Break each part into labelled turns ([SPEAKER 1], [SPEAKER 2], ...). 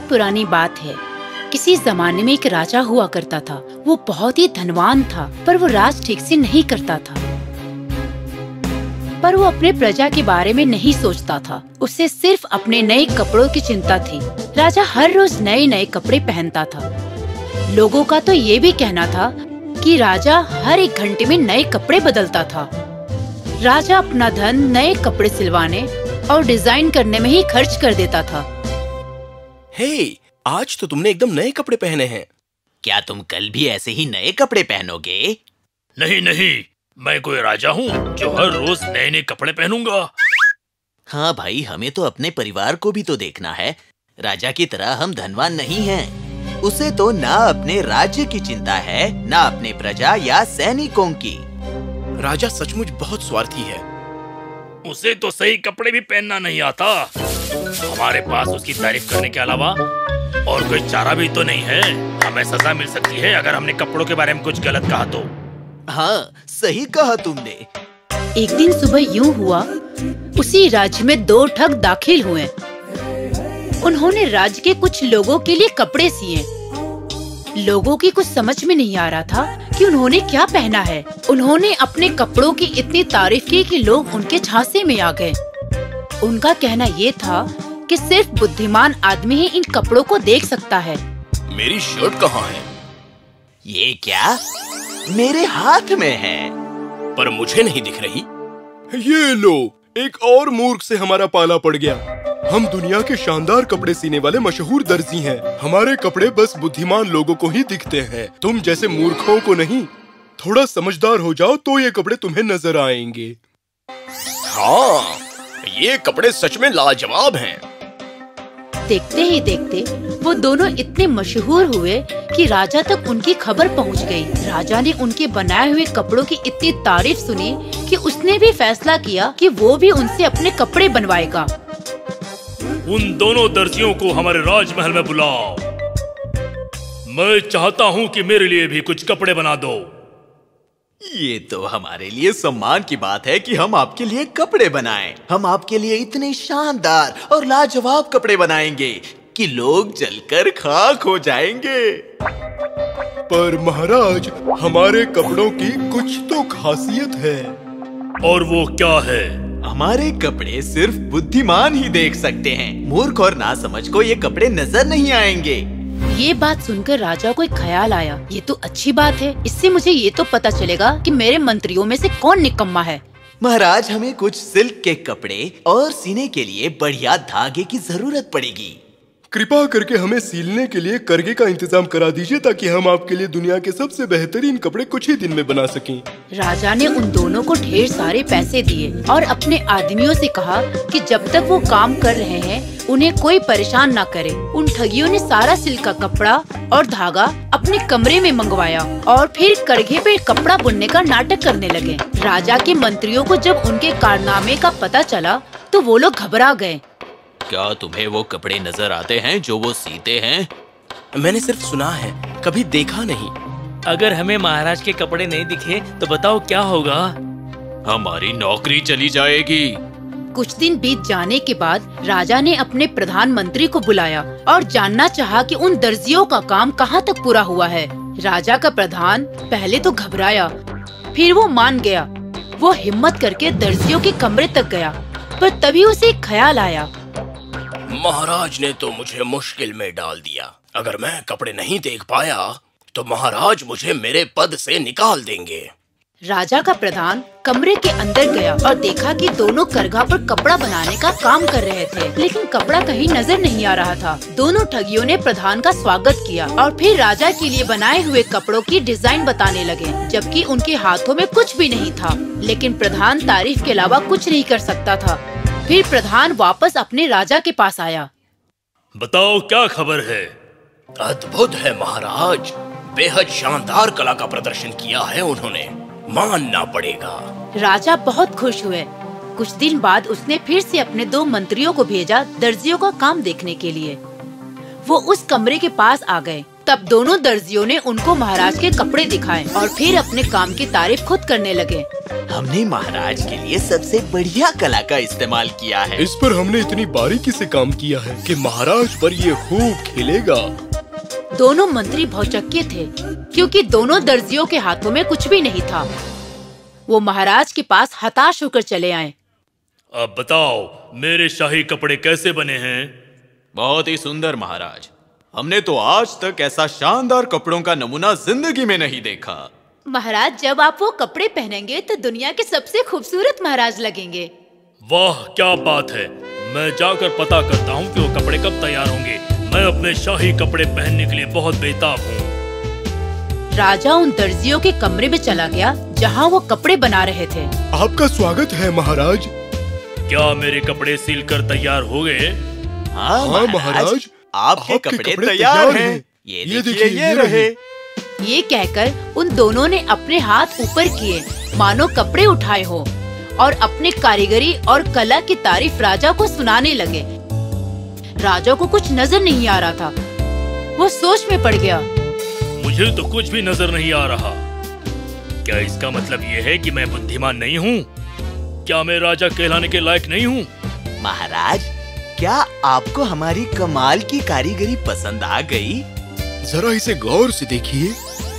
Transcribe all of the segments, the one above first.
[SPEAKER 1] बहुत पुरानी बात है। किसी जमाने में एक राजा हुआ करता था। वो बहुत ही धनवान था, पर वो राज ठीक से नहीं करता था। पर वो अपने प्रजा के बारे में नहीं सोचता था। उसे सिर्फ अपने नए कपड़ों की चिंता थी। राजा हर रोज नए नए कपड़े पहनता था। लोगों का तो ये भी कहना था कि राजा हर एक घंटे में नए कपड़े बदलता था। राजा अपना धन नए कपड़े सिलवाने और डिजाइन करने में ही खर्च कर देता था।
[SPEAKER 2] हे, आज तो तुमने एकदम नए कपड़े पहने हैं।
[SPEAKER 3] क्या तुम कल भी ऐसे ही नए कपड़े पहनोगे?
[SPEAKER 4] नहीं नहीं, मैं कोई राजा हूँ जो हर रोज नए नए कपड़े पहनूंगा।
[SPEAKER 3] हाँ भाई, हमें तो अपने परिवार को भी तो देखना है। राजा की तरह हम धनवान नहीं हैं। उसे तो ना अपने राज्य की चिंता है, ना अपने प्रजा या सैनिकों की।
[SPEAKER 2] राजा सचमुच बहुत स्वार्थी है।
[SPEAKER 4] उसे तो सही कपड़े भी पहनना नहीं आता। हमारे पास उसकी तारीफ करने के अलावा और कोई चारा भी तो नहीं है। हमें सजा मिल सकती है अगर हमने कपड़ों के बारे में कुछ गलत कहा तो।
[SPEAKER 3] हाँ, सही कहा तुमने।
[SPEAKER 1] एक दिन सुबह यूं हुआ, उसी राज्य में 2 ठग दाखिल हुए। उन्होंने राज्य के कुछ लोगों के लिए कपड़े सिए। लोगों की कुछ समझ में नहीं आ रहा था कि उन्होंने क्या पहना है। उन्होंने अपने कपड़ों की इतनी तारीफ की कि लोग उनके झांसे में आ गए। उनका कहना ये था कि सिर्फ बुद्धिमान आदमी ही इन कपड़ों को देख सकता है।
[SPEAKER 2] मेरी शर्ट कहाँ है?
[SPEAKER 3] ये क्या? मेरे हाथ में है।
[SPEAKER 2] पर मुझे नहीं दिख रही। ये लो, एक और मूर्ख से हमारा पाला पड़ गया। हम दुनिया के शानदार कपड़े सीने वाले मशहूर दर्जी हैं। हमारे कपड़े बस बुद्धिमान लोगों को ही दिखते हैं, तुम जैसे मूर्खों को नहीं। थोड़ा समझदार हो जाओ तो ये कपड़े तुम्हें नजर आएंगे। हाँ, ये कपड़े सच में लाजवाब हैं।
[SPEAKER 1] देखते ही देखते वो दोनों इतने मशहूर हुए कि राजा तक उनकी खबर पहुंच गई। राजा ने उनके बनाए हुए कपड़ों की इतनी तारीफ सुनी कि उसने भी फैसला किया कि वो भी उनसे अपने कपड़े बनवाएगा।
[SPEAKER 4] उन दोनों दर्जियों को हमारे राजमहल में बुलाओ। मैं चाहता हूँ कि मेरे लिए भी कुछ कपड़े बना दो।
[SPEAKER 3] ये तो हमारे लिए सम्मान की बात है कि हम आपके लिए कपड़े बनाएं। हम आपके लिए इतने शानदार और लाजवाब कपड़े बनाएंगे कि लोग जलकर खाक हो जाएंगे।
[SPEAKER 2] पर महाराज, हमारे कपड़ों की कुछ तो खासियत है।
[SPEAKER 4] और वो क्या है?
[SPEAKER 3] हमारे कपड़े सिर्फ बुद्धिमान ही देख सकते हैं। मूर्ख और नासमझ को ये कपड़े नजर नहीं आएंगे।
[SPEAKER 1] ये बात सुनकर राजा को एक ख्याल आया। ये तो अच्छी बात है, इससे मुझे ये तो पता चलेगा कि मेरे मंत्रियों में से कौन निकम्मा है।
[SPEAKER 3] महाराज, हमें कुछ सिल्क के कपड़े और सीने के लिए बढ़िया धागे की जरूरत पड़ेगी।
[SPEAKER 2] कृपा करके हमें सीलने के लिए करघे का इंतजाम करा दीजिए ताकि हम आपके लिए दुनिया के सबसे बेहतरीन कपड़े कुछ ही दिन में बना सकें।
[SPEAKER 1] राजा ने उन दोनों को ढेर सारे पैसे दिए और अपने आदमियों से कहा कि जब तक वो काम कर रहे हैं उन्हें कोई परेशान ना करे। उन ठगियों ने सारा सिल्क का कपड़ा और धागा अपने कमरे में मंगवाया और फिर करघे पे कपड़ा बुनने का नाटक करने लगे। राजा के मंत्रियों को जब उनके कारनामे का पता चला तो वो लोग घबरा गए।
[SPEAKER 3] क्या तुम्हें वो कपड़े नजर आते हैं जो वो सीते हैं?
[SPEAKER 2] मैंने सिर्फ सुना है, कभी देखा नहीं।
[SPEAKER 4] अगर हमें महाराज के कपड़े नहीं दिखे तो बताओ क्या होगा?
[SPEAKER 3] हमारी नौकरी चली जाएगी।
[SPEAKER 1] कुछ दिन बीत जाने के बाद राजा ने अपने प्रधानमंत्री को बुलाया और जानना चाहा कि उन दर्जियों का काम कहाँ तक पूरा हुआ है। राजा का प्रधान पहले तो घबराया, फिर वो मान गया। वो हिम्मत करके दर्जियों के कमरे तक गया, पर तभी उसे एक ख्याल आया।
[SPEAKER 2] महाराज ने तो मुझे मुश्किल में डाल दिया। अगर मैं कपड़े नहीं देख पाया तो महाराज मुझे मेरे पद से निकाल देंगे।
[SPEAKER 1] राजा का प्रधान कमरे के अंदर गया और देखा कि दोनों करघा पर कपड़ा बनाने का काम कर रहे थे, लेकिन कपड़ा कहीं नजर नहीं आ रहा था। दोनों ठगियों ने प्रधान का स्वागत किया और फिर राजा के लिए बनाए हुए कपड़ों की डिजाइन बताने लगे, जबकि उनके हाथों में कुछ भी नहीं था। लेकिन प्रधान तारीफ के अलावा कुछ नहीं कर सकता था। फिर प्रधान वापस अपने राजा के पास आया।
[SPEAKER 4] बताओ क्या खबर है?
[SPEAKER 2] अद्भुत है महाराज, बेहद शानदार कला का प्रदर्शन किया है उन्होंने, मानना पड़ेगा।
[SPEAKER 1] राजा बहुत खुश हुए। कुछ दिन बाद उसने फिर से अपने 2 मंत्रियों को भेजा दर्जियों का काम देखने के लिए। वो उस कमरे के पास आ गए। तब दोनों दर्जियों ने उनको महाराज के कपड़े दिखाए और फिर अपने काम की तारीफ खुद करने लगे।
[SPEAKER 3] हमने महाराज के लिए सबसे बढ़िया कला का इस्तेमाल किया है।
[SPEAKER 2] इस पर हमने इतनी बारीकी से काम किया है कि महाराज पर ये खूब खिलेगा।
[SPEAKER 1] दोनों मंत्री भौचक्के थे क्योंकि दोनों दर्जियों के हाथों में कुछ भी नहीं था। वो महाराज के पास हताश होकर चले आए।
[SPEAKER 4] अब बताओ, मेरे शाही कपड़े कैसे बने हैं?
[SPEAKER 3] बहुत ही सुंदर महाराज। हमने तो आज तक ऐसा शानदार कपड़ों का नमूना जिंदगी में नहीं देखा।
[SPEAKER 1] महाराज, जब आप वो कपड़े पहनेंगे तो दुनिया के सबसे खूबसूरत महाराज लगेंगे।
[SPEAKER 4] वाह, क्या बात है। मैं जाकर पता करता हूँ कि वो कपड़े कब तैयार होंगे। मैं अपने शाही कपड़े पहनने के लिए बहुत बेताब हूँ।
[SPEAKER 1] राजा उन दर्जियों के कमरे में चला गया जहाँ वो कपड़े बना रहे थे।
[SPEAKER 2] आपका स्वागत है महाराज।
[SPEAKER 4] क्या मेरे कपड़े सिलकर तैयार हो गए?
[SPEAKER 3] हाँ महाराज, आपके कपड़े तैयार हैं। ये देखिए, ये रहे।
[SPEAKER 1] ये कहकर उन दोनों ने अपने हाथ ऊपर किए मानो कपड़े उठाए हो और अपने कारीगरी और कला की तारीफ राजा को सुनाने लगे। राजा को कुछ नजर नहीं आ रहा था। वो सोच में पड़ गया।
[SPEAKER 4] मुझे तो कुछ भी नजर नहीं आ रहा। क्या इसका मतलब ये है कि मैं बुद्धिमान नहीं हूँ? क्या मैं राजा कहलाने के लायक नहीं हूँ?
[SPEAKER 3] महाराज, क्या आपको हमारी कमाल की कारीगरी पसंद आ गई?
[SPEAKER 2] जरा इसे गौर से देखिए।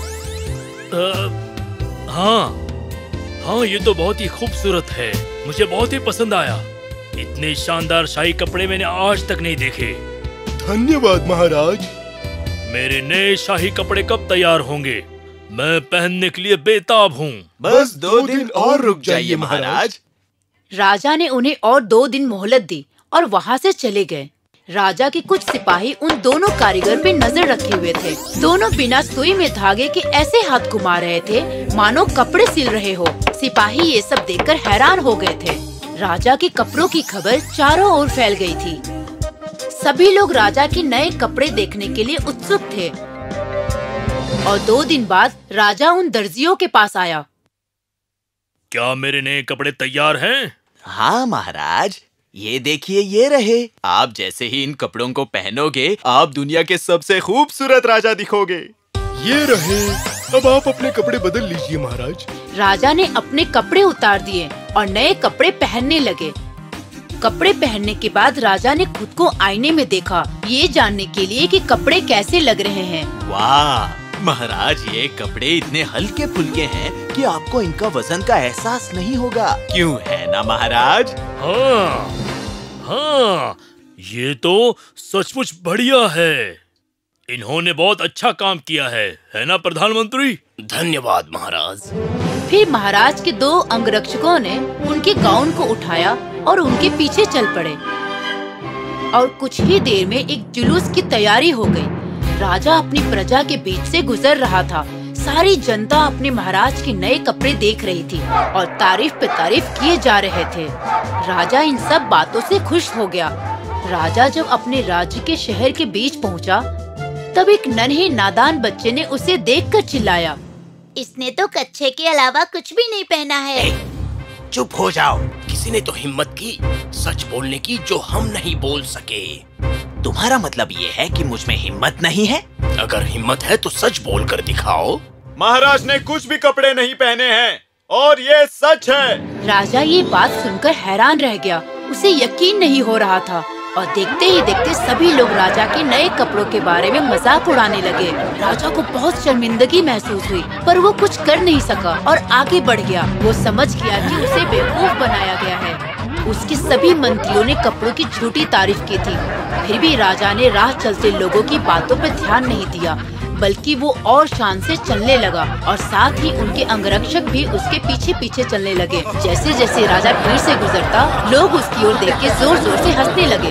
[SPEAKER 4] हाँ, ये तो बहुत ही खूबसूरत है। मुझे बहुत ही पसंद आया। इतने शानदार शाही कपड़े मैंने आज तक नहीं देखे।
[SPEAKER 2] धन्यवाद महाराज।
[SPEAKER 4] मेरे नए शाही कपड़े कब तैयार होंगे? मैं पहनने के लिए बेताब हूँ।
[SPEAKER 3] बस 2 दिन और रुक जाइए महाराज।
[SPEAKER 1] राजा ने उन्हें और 2 दिन मोहलत दी और वहाँ से चले गए। राजा के कुछ सिपाही उन दोनों कारीगर पे नजर रखे हुए थे। दोनों बिना सुई में धागे के ऐसे हाथ घुमा रहे थे मानो कपड़े सिल रहे हो। सिपाही ये सब देखकर हैरान हो गए थे। राजा के कपड़ों की खबर चारों ओर फैल गई थी। सभी लोग राजा के नए कपड़े देखने के लिए उत्सुक थे। और 2 दिन बाद राजा उन दर्जियों के पास आया।
[SPEAKER 4] क्या मेरे नए कपड़े तैयार हैं?
[SPEAKER 3] हाँ महाराज, ये देखिए, ये रहे। आप जैसे ही इन कपड़ों को पहनोगे, आप दुनिया के सबसे खूबसूरत राजा दिखोगे।
[SPEAKER 2] ये रहे। अब आप अपने कपड़े बदल लीजिए महाराज।
[SPEAKER 1] राजा ने अपने कपड़े उतार दिए और नए कपड़े पहनने लगे। कपड़े पहनने के बाद राजा ने खुद को आईने में देखा, ये जानने के लिए कि कपड़े कैसे लग रहे हैं।
[SPEAKER 3] वाह महाराज, ये कपड़े इतने हल्के फुल्के हैं कि आपको इनका वजन का एहसास नहीं होगा। क्यों है ना महाराज?
[SPEAKER 4] हाँ, ये तो सचमुच बढ़िया है। इन्होंने बहुत अच्छा काम किया है ना प्रधानमंत्री?
[SPEAKER 5] धन्यवाद महाराज।
[SPEAKER 1] फिर महाराज के 2 अंगरक्षकों ने उनके गाउन को उठाया और उनके पीछे चल पड़े और कुछ ही देर में एक जुलूस की तैयारी हो गई। राजा अपनी प्रजा के बीच से गुजर रहा था। सारी जनता अपने महाराज के नए कपड़े देख रही थी और तारीफ पे तारीफ किए जा रहे थे। राजा इन सब बातों से खुश हो गया। राजा जब अपने राज्य के शहर के बीच पहुंचा, तब एक नन्हे नादान बच्चे ने उसे देखकर चिल्लाया,
[SPEAKER 6] इसने तो कच्छे के अलावा कुछ भी नहीं पहना है।
[SPEAKER 5] चुप हो जाओ। किसी ने तो हिम्मत की सच बोलने की जो हम नहीं बोल सके।
[SPEAKER 3] तुम्हारा मतलब ये है कि मुझ में हिम्मत नहीं है?
[SPEAKER 5] अगर हिम्मत है तो सच बोल कर दिखाओ।
[SPEAKER 3] महाराज ने कुछ भी कपड़े नहीं पहने हैं और ये सच है।
[SPEAKER 1] राजा ये बात सुनकर हैरान रह गया। उसे यकीन नहीं हो रहा था और देखते ही देखते सभी लोग राजा के नए कपड़ों के बारे में मजाक उड़ाने लगे। राजा को बहुत शर्मिंदगी महसूस हुई, पर वो कुछ कर नहीं सका और आगे बढ़ गया। वो समझ गया कि उसे बेवकूफ बनाया गया है। उसके सभी मंत्रियों ने कपड़ों की झूठी तारीफ की थी। फिर भी राजा ने राह चलते लोगों की बातों पर ध्यान नहीं दिया, बल्कि वो और शान से चलने लगा और साथ ही उनके अंगरक्षक भी उसके पीछे पीछे चलने लगे। जैसे जैसे राजा भीड़ से गुजरता, लोग उसकी ओर देख के जोर जोर से हंसने लगे।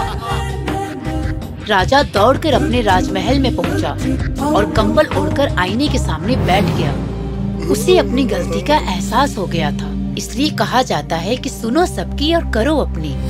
[SPEAKER 1] राजा दौड़कर अपने राजमहल में पहुंचा और कंबल ओढ़कर आईने के सामने बैठ गया। उसे अपनी गलती का एहसास हो गया था। इसलिए कहा जाता है कि सुनो सबकी और करो अपनी।